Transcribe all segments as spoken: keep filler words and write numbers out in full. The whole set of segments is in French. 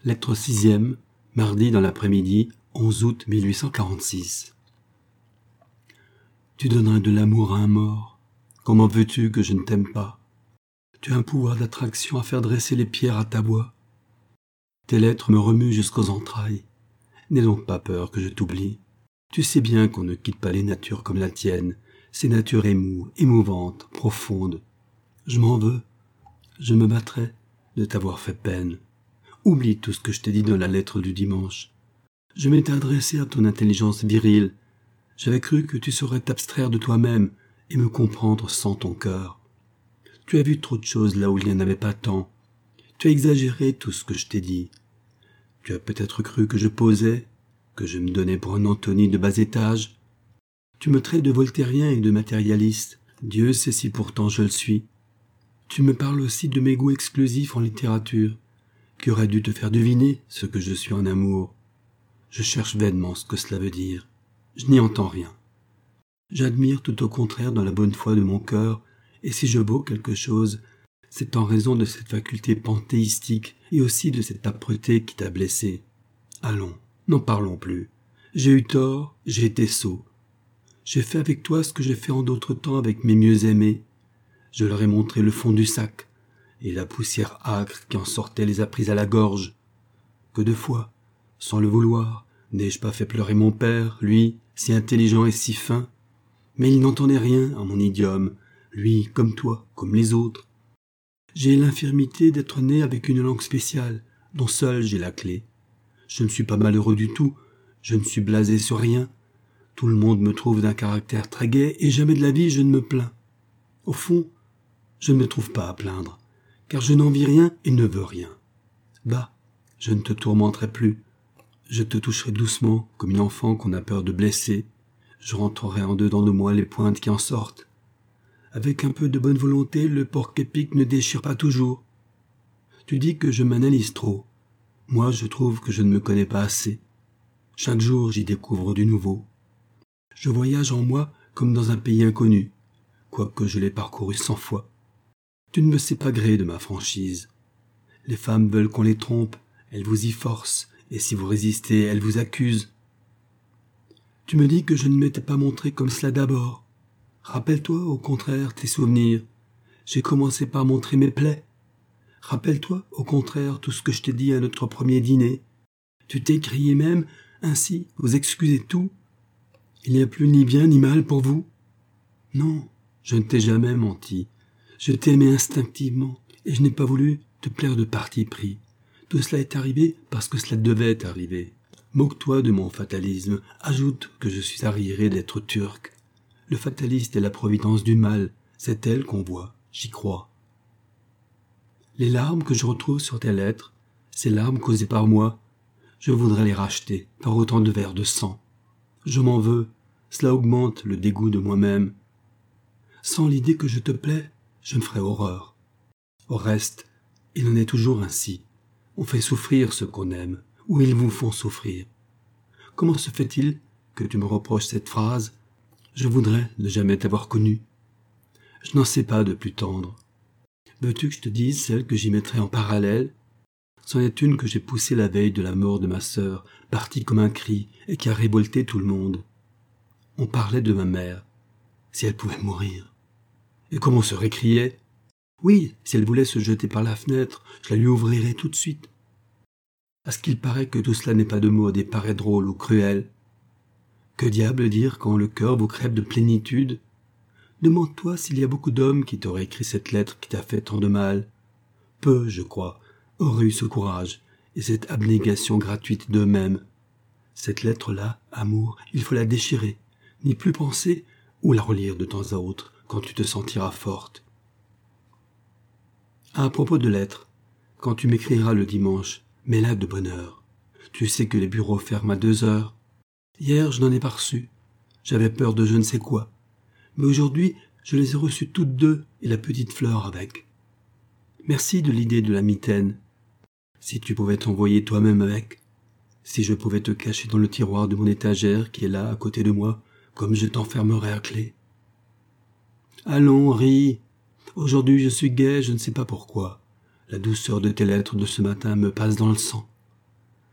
Lettre sixième, mardi dans l'après-midi, onze août mille huit cent quarante-six. Tu donnerais de l'amour à un mort. Comment veux-tu que je ne t'aime pas? Tu as un pouvoir d'attraction à faire dresser les pierres à ta voix. Tes lettres me remuent jusqu'aux entrailles. N'aie donc pas peur que je t'oublie. Tu sais bien qu'on ne quitte pas les natures comme la tienne, ces natures émoues, émouvantes, profondes. Je m'en veux. Je me battrai de t'avoir fait peine. Oublie tout ce que je t'ai dit dans la lettre du dimanche. Je m'étais adressé à ton intelligence virile. J'avais cru que tu saurais t'abstraire de toi-même et me comprendre sans ton cœur. Tu as vu trop de choses là où il n'y en avait pas tant. Tu as exagéré tout ce que je t'ai dit. Tu as peut-être cru que je posais, que je me donnais pour un Antony de bas étage. Tu me traites de voltairien et de matérialiste. Dieu sait si pourtant je le suis. Tu me parles aussi de mes goûts exclusifs en littérature, qui aurait dû te faire deviner ce que je suis en amour. Je cherche vainement ce que cela veut dire. Je n'y entends rien. J'admire tout au contraire dans la bonne foi de mon cœur, et si je vaux quelque chose, c'est en raison de cette faculté panthéistique et aussi de cette âpreté qui t'a blessé. Allons, n'en parlons plus. J'ai eu tort, j'ai été sot. J'ai fait avec toi ce que j'ai fait en d'autres temps avec mes mieux aimés. Je leur ai montré le fond du sac, et la poussière âcre qui en sortait les a pris à la gorge. Que de fois, sans le vouloir, n'ai-je pas fait pleurer mon père, lui, si intelligent et si fin? Mais il n'entendait rien à mon idiome, lui, comme toi, comme les autres. J'ai l'infirmité d'être né avec une langue spéciale, dont seule j'ai la clé. Je ne suis pas malheureux du tout, je ne suis blasé sur rien. Tout le monde me trouve d'un caractère très gai, et jamais de la vie je ne me plains. Au fond, je ne me trouve pas à plaindre, car je n'envie rien et ne veux rien. Bah, je ne te tourmenterai plus. Je te toucherai doucement, comme une enfant qu'on a peur de blesser. Je rentrerai en dedans de moi les pointes qui en sortent. Avec un peu de bonne volonté, le porc-épic ne déchire pas toujours. Tu dis que je m'analyse trop. Moi, je trouve que je ne me connais pas assez. Chaque jour, j'y découvre du nouveau. Je voyage en moi comme dans un pays inconnu, quoique je l'ai parcouru cent fois. Tu ne me sais pas gré de ma franchise. Les femmes veulent qu'on les trompe, elles vous y forcent, et si vous résistez, elles vous accusent. Tu me dis que je ne m'étais pas montré comme cela d'abord. Rappelle-toi, au contraire, tes souvenirs. J'ai commencé par montrer mes plaies. Rappelle-toi, au contraire, tout ce que je t'ai dit à notre premier dîner. Tu t'es crié même, ainsi, vous excusez tout. Il n'y a plus ni bien ni mal pour vous. Non, je ne t'ai jamais menti. Je t'ai aimé instinctivement, et je n'ai pas voulu te plaire de parti pris. Tout cela est arrivé parce que cela devait arriver. Moque-toi de mon fatalisme, ajoute que je suis arriéré d'être turc. Le fataliste est la providence du mal, c'est elle qu'on voit, j'y crois. Les larmes que je retrouve sur tes lettres, ces larmes causées par moi, je voudrais les racheter par autant de verres de sang. Je m'en veux, cela augmente le dégoût de moi-même. Sans l'idée que je te plais, je me ferais horreur. Au reste, il en est toujours ainsi. On fait souffrir ceux qu'on aime, ou ils vous font souffrir. Comment se fait-il que tu me reproches cette phrase? Je voudrais ne jamais t'avoir connu. Je n'en sais pas de plus tendre. Veux-tu que je te dise celle que j'y mettrai en parallèle? C'en est une que j'ai poussée la veille de la mort de ma sœur, partie comme un cri, et qui a révolté tout le monde. On parlait de ma mère, si elle pouvait mourir. Et comme on se récriait, oui, si elle voulait se jeter par la fenêtre, je la lui ouvrirais tout de suite. À ce qu'il paraît que tout cela n'est pas de mode et paraît drôle ou cruel. Que diable dire quand le cœur vous crève de plénitude? Demande-toi s'il y a beaucoup d'hommes qui t'auraient écrit cette lettre qui t'a fait tant de mal. Peu, je crois, auraient eu ce courage et cette abnégation gratuite d'eux-mêmes. Cette lettre-là, amour, il faut la déchirer, n'y plus penser ou la relire de temps à autre quand tu te sentiras forte. À propos de lettres, quand tu m'écriras le dimanche, mets-la de bonne heure. Tu sais que les bureaux ferment à deux heures. Hier, je n'en ai pas reçu. J'avais peur de je ne sais quoi. Mais aujourd'hui, je les ai reçues toutes deux et la petite fleur avec. Merci de l'idée de la mitaine. Si tu pouvais t'envoyer toi-même avec, si je pouvais te cacher dans le tiroir de mon étagère qui est là à côté de moi, comme je t'enfermerais à clé. Allons, ris. Aujourd'hui je suis gai, je ne sais pas pourquoi. La douceur de tes lettres de ce matin me passe dans le sang.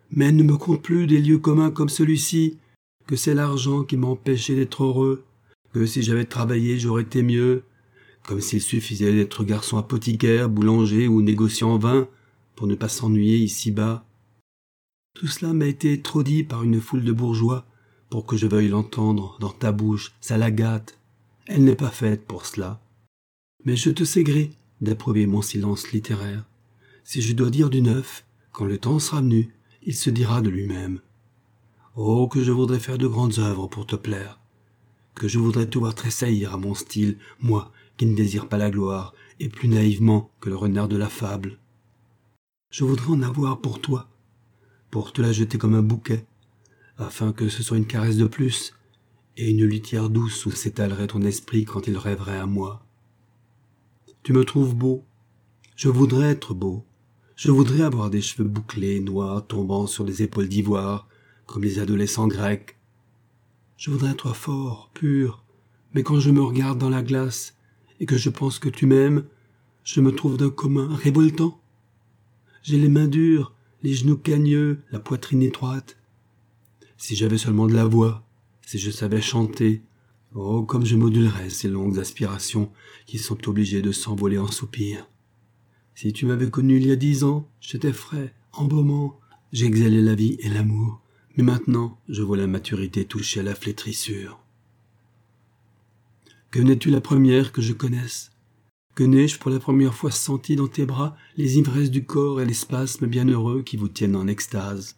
Mais ne me compte plus des lieux communs comme celui-ci, que c'est l'argent qui m'a empêché d'être heureux, que si j'avais travaillé j'aurais été mieux, comme s'il suffisait d'être garçon apothicaire, boulanger ou négociant en vin pour ne pas s'ennuyer ici-bas. Tout cela m'a été trop dit par une foule de bourgeois pour que je veuille l'entendre dans ta bouche, ça la gâte. Elle n'est pas faite pour cela. Mais je te sais gré d'approuver mon silence littéraire. Si je dois dire du neuf, quand le temps sera venu, il se dira de lui-même. Oh, que je voudrais faire de grandes œuvres pour te plaire, que je voudrais te voir tressaillir à mon style, moi qui ne désire pas la gloire, et plus naïvement que le renard de la fable. Je voudrais en avoir pour toi, pour te la jeter comme un bouquet, afin que ce soit une caresse de plus, et une litière douce où s'étalerait ton esprit quand il rêverait à moi. Tu me trouves beau, je voudrais être beau, je voudrais avoir des cheveux bouclés, noirs, tombant sur des épaules d'ivoire, comme les adolescents grecs. Je voudrais être fort, pur, mais quand je me regarde dans la glace, et que je pense que tu m'aimes, je me trouve d'un commun révoltant. J'ai les mains dures, les genoux cagneux, la poitrine étroite. Si j'avais seulement de la voix, si je savais chanter, oh, comme je modulerais ces longues aspirations qui sont obligées de s'envoler en soupirs. Si tu m'avais connu il y a dix ans, j'étais frais, embaumant, j'exhalais la vie et l'amour, mais maintenant je vois la maturité toucher à la flétrissure. Que n'es-tu la première que je connaisse? Que n'ai-je pour la première fois senti dans tes bras les ivresses du corps et les spasmes bienheureux qui vous tiennent en extase?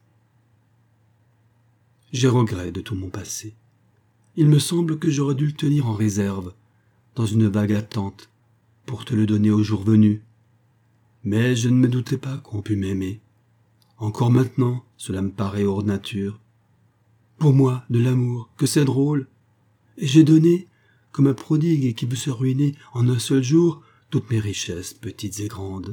J'ai regret de tout mon passé. Il me semble que j'aurais dû le tenir en réserve, dans une vague attente, pour te le donner au jour venu. Mais je ne me doutais pas qu'on pût m'aimer. Encore maintenant, cela me paraît hors nature. Pour moi, de l'amour, que c'est drôle. Et j'ai donné, comme un prodigue qui veut se ruiner en un seul jour, toutes mes richesses, petites et grandes.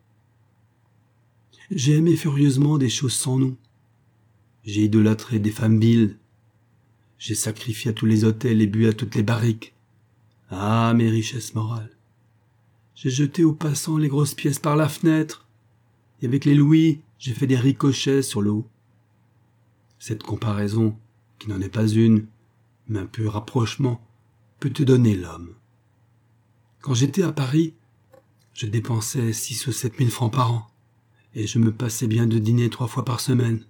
J'ai aimé furieusement des choses sans nom. J'ai idolâtré des femmes viles. J'ai sacrifié à tous les hôtels et bu à toutes les barriques. Ah, mes richesses morales. J'ai jeté aux passants les grosses pièces par la fenêtre, et avec les louis, j'ai fait des ricochets sur l'eau. Cette comparaison, qui n'en est pas une, mais un peu rapprochement, peut te donner l'homme. Quand j'étais à Paris, je dépensais six ou sept mille francs par an, et je me passais bien de dîner trois fois par semaine.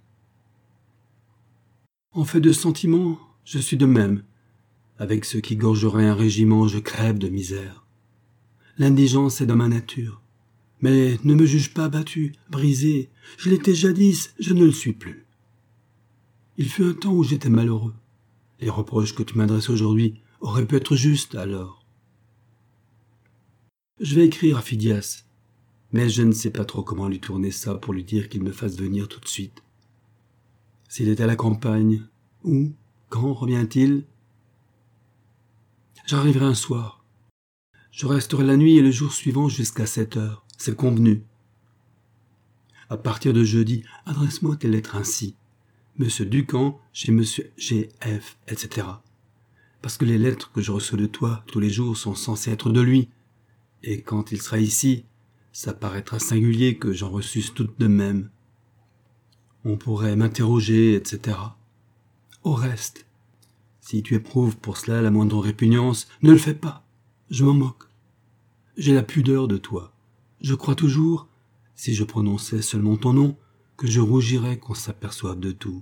En fait de sentiments, je suis de même. Avec ceux qui gorgeraient un régiment, je crève de misère. L'indigence est dans ma nature. Mais ne me juge pas battu, brisé. Je l'étais jadis, je ne le suis plus. Il fut un temps où j'étais malheureux. Les reproches que tu m'adresses aujourd'hui auraient pu être justes alors. Je vais écrire à Phidias, mais je ne sais pas trop comment lui tourner ça pour lui dire qu'il me fasse venir tout de suite. S'il est à la campagne, où, quand revient-il? J'arriverai un soir. Je resterai la nuit et le jour suivant jusqu'à sept heures. C'est convenu. À partir de jeudi, adresse-moi tes lettres ainsi. Monsieur Ducamp, chez Monsieur G F, et cetera. Parce que les lettres que je reçois de toi tous les jours sont censées être de lui. Et quand il sera ici, ça paraîtra singulier que j'en reçusse toutes de même. On pourrait m'interroger, et cetera. Au reste, si tu éprouves pour cela la moindre répugnance, ne le fais pas. Je m'en moque. J'ai la pudeur de toi. Je crois toujours, si je prononçais seulement ton nom, que je rougirais qu'on s'aperçoive de tout.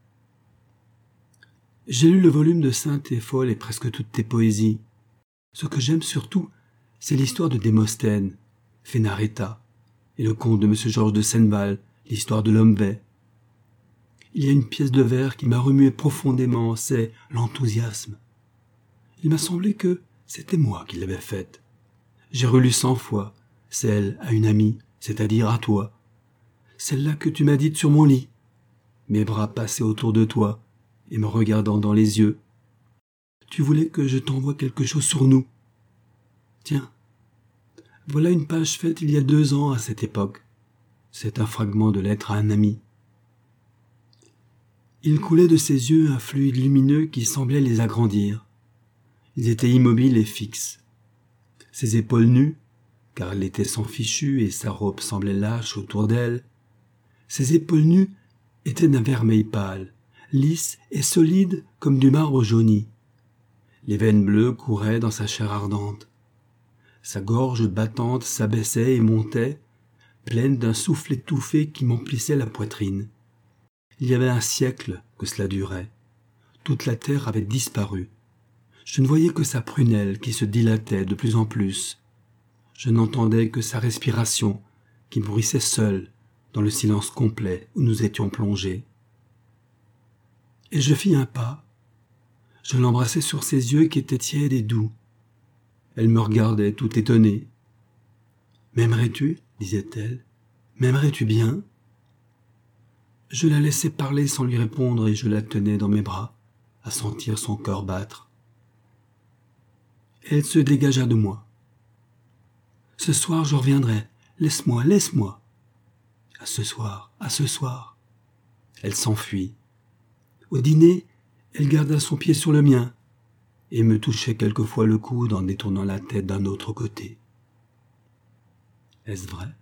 J'ai lu le volume de Sainte et Folle et presque toutes tes poésies. Ce que j'aime surtout, c'est l'histoire de Démosthène, Fénaretta, et le conte de Monsieur Georges de Senneval, l'histoire de l'homme bai. Il y a une pièce de vers qui m'a remué profondément, c'est l'enthousiasme. Il m'a semblé que c'était moi qui l'avais faite. J'ai relu cent fois, celle à une amie, c'est-à-dire à toi. Celle-là que tu m'as dite sur mon lit, mes bras passés autour de toi et me regardant dans les yeux. Tu voulais que je t'envoie quelque chose sur nous. Tiens, voilà une page faite il y a deux ans à cette époque. C'est un fragment de lettre à un ami. Il coulait de ses yeux un fluide lumineux qui semblait les agrandir. Ils étaient immobiles et fixes. Ses épaules nues, car elle était sans fichu et sa robe semblait lâche autour d'elle, ses épaules nues était d'un vermeil pâle, lisse et solide comme du marbre jauni. Les veines bleues couraient dans sa chair ardente. Sa gorge battante s'abaissait et montait, pleine d'un souffle étouffé qui m'emplissait la poitrine. Il y avait un siècle que cela durait. Toute la terre avait disparu. Je ne voyais que sa prunelle qui se dilatait de plus en plus. Je n'entendais que sa respiration qui bruissait seule dans le silence complet où nous étions plongés. Et je fis un pas. Je l'embrassai sur ses yeux qui étaient tièdes et doux. Elle me regardait tout étonnée. « M'aimerais-tu » disait-elle. « M'aimerais-tu bien ?» Je la laissai parler sans lui répondre et je la tenais dans mes bras, à sentir son cœur battre. Elle se dégagea de moi. « Ce soir, je reviendrai. Laisse-moi, laisse-moi. »« À ce soir, à ce soir. » Elle s'enfuit. Au dîner, elle garda son pied sur le mien et me touchait quelquefois le coude en détournant la tête d'un autre côté. Est-ce vrai?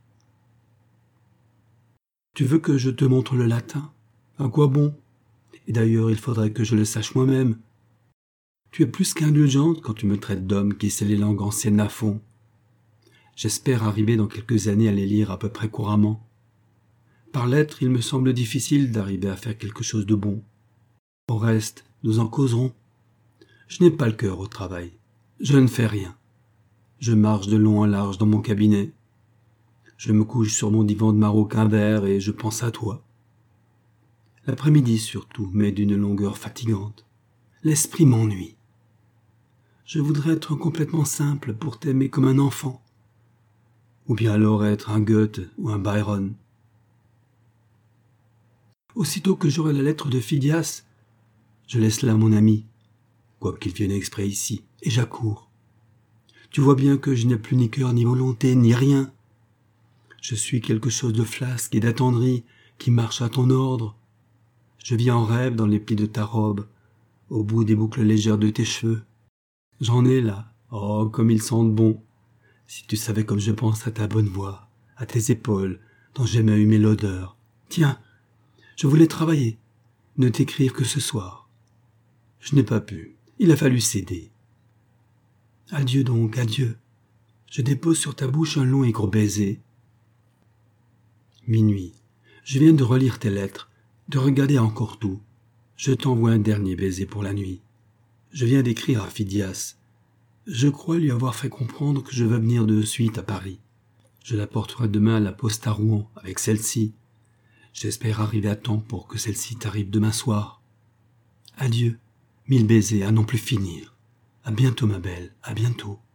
Tu veux que je te montre le latin? À quoi bon? Et d'ailleurs, il faudrait que je le sache moi-même. Tu es plus qu'indulgente quand tu me traites d'homme qui sait les langues anciennes à fond. J'espère arriver dans quelques années à les lire à peu près couramment. Par lettres, il me semble difficile d'arriver à faire quelque chose de bon. Au reste, nous en causerons. Je n'ai pas le cœur au travail. Je ne fais rien. Je marche de long en large dans mon cabinet. Je me couche sur mon divan de maroquin vert et je pense à toi. L'après-midi surtout m'est d'une longueur fatigante. L'esprit m'ennuie. Je voudrais être complètement simple pour t'aimer comme un enfant. Ou bien alors être un Goethe ou un Byron. Aussitôt que j'aurai la lettre de Phidias, je laisse là mon ami, quoiqu'il vienne exprès ici, et j'accours. Tu vois bien que je n'ai plus ni cœur, ni volonté, ni rien. Je suis quelque chose de flasque et d'attendri qui marche à ton ordre. Je vis en rêve dans les plis de ta robe, au bout des boucles légères de tes cheveux. J'en ai là, oh, comme ils sentent bon. Si tu savais comme je pense à ta bonne voix, à tes épaules, dont j'aime à humer l'odeur. Tiens, je voulais travailler, ne t'écrire que ce soir. Je n'ai pas pu, il a fallu céder. Adieu donc, adieu. Je dépose sur ta bouche un long et gros baiser. Minuit. Je viens de relire tes lettres, de regarder encore tout. Je t'envoie un dernier baiser pour la nuit. Je viens d'écrire à Phidias. Je crois lui avoir fait comprendre que je veux venir de suite à Paris. Je la porterai demain à la poste à Rouen avec celle-ci. J'espère arriver à temps pour que celle-ci t'arrive demain soir. Adieu, mille baisers à n'en plus finir. À bientôt ma belle, à bientôt.